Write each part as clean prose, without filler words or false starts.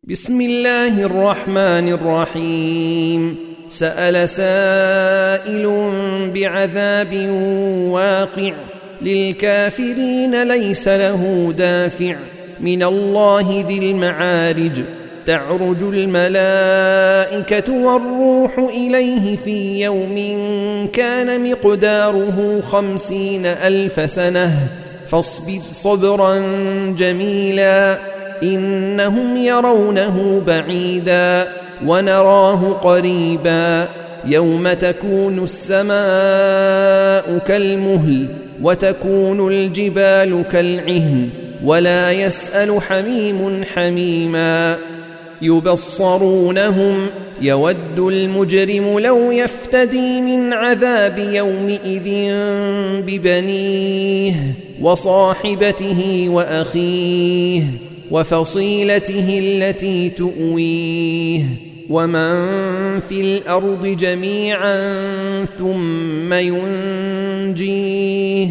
بسم الله الرحمن الرحيم. سأل سائل بعذاب واقع للكافرين ليس له دافع من الله ذي المعارج. تعرج الملائكة والروح إليه في يوم كان مقداره 50,000 سنة فاصبر صبرا جميلا إنهم يرونه بعيدا ونراه قريبا. يوم تكون السماء كالمهل وتكون الجبال كالعهن ولا يسأل حميم حميما. يبصرونهم يود المجرم لو يفتدي من عذاب يومئذ ببنيه وصاحبته وأخيه وفصيلته التي تؤويه ومن في الأرض جميعا ثم ينجيه.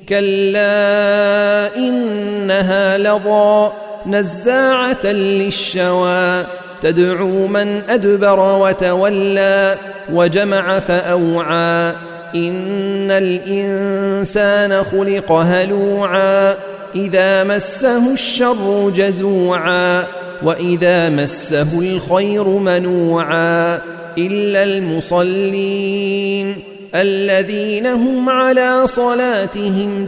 كلا إنها لظى نزاعة للشوى تدعو من أدبر وتولى وجمع فأوعى. إن الإنسان خلق هلوعا إذا مسه الشر جزوعا وإذا مسه الخير منوعا إلا المصلين الذين هم على صلاتهم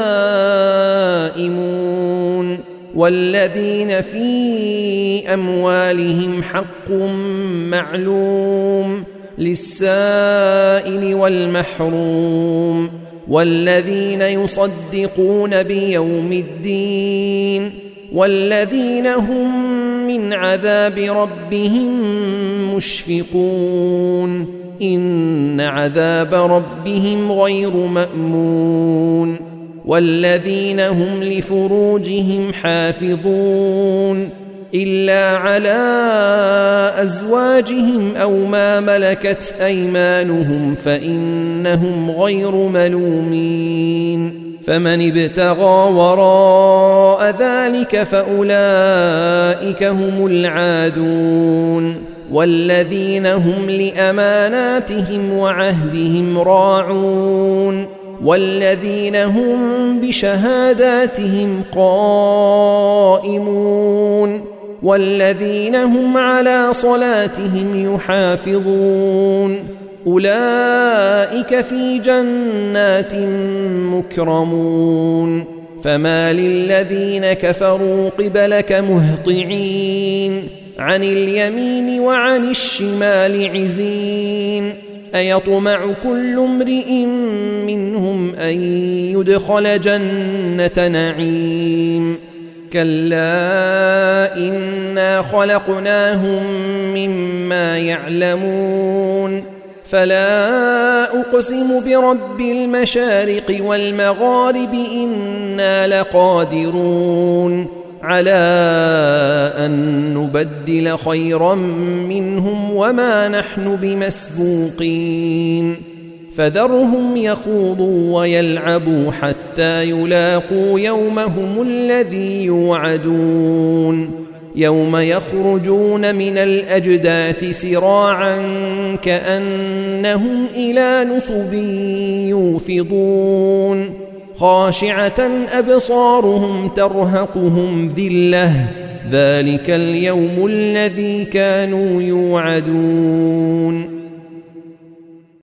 دائمون والذين في أموالهم حق معلوم للسائل والمحروم والذين يصدقون بيوم الدين والذين هم من عذاب ربهم مشفقون. إن عذاب ربهم غير مأمون. والذين هم لفروجهم حافظون إلا على أزواجهم أو ما ملكت أيمانهم فإنهم غير ملومين. فمن ابتغى وراء ذلك فأولئك هم العادون. والذين هم لأماناتهم وعهدهم راعون والذين هم بشهاداتهم قائمون والذين هم على صلاتهم يحافظون أولئك في جنات مكرمون. فما للذين كفروا قبلك مهطعين عن اليمين وعن الشمال عزين. أيطمع كل امرئ منهم أن يدخل جنة نعيم. كلا إنا خلقناهم مما يعلمون. فلا أقسم برب المشارق والمغارب إنا لقادرون على أن نبدل خيرا منهم وما نحن بمسبوقين. فذرهم يخوضوا ويلعبوا حتى يلاقوا يومهم الذي يوعدون. يوم يخرجون من الأجداث سراعا كأنهم إلى نصب يوفضون. خاشعة أبصارهم ترهقهم ذلة ذلك اليوم الذي كانوا يوعدون.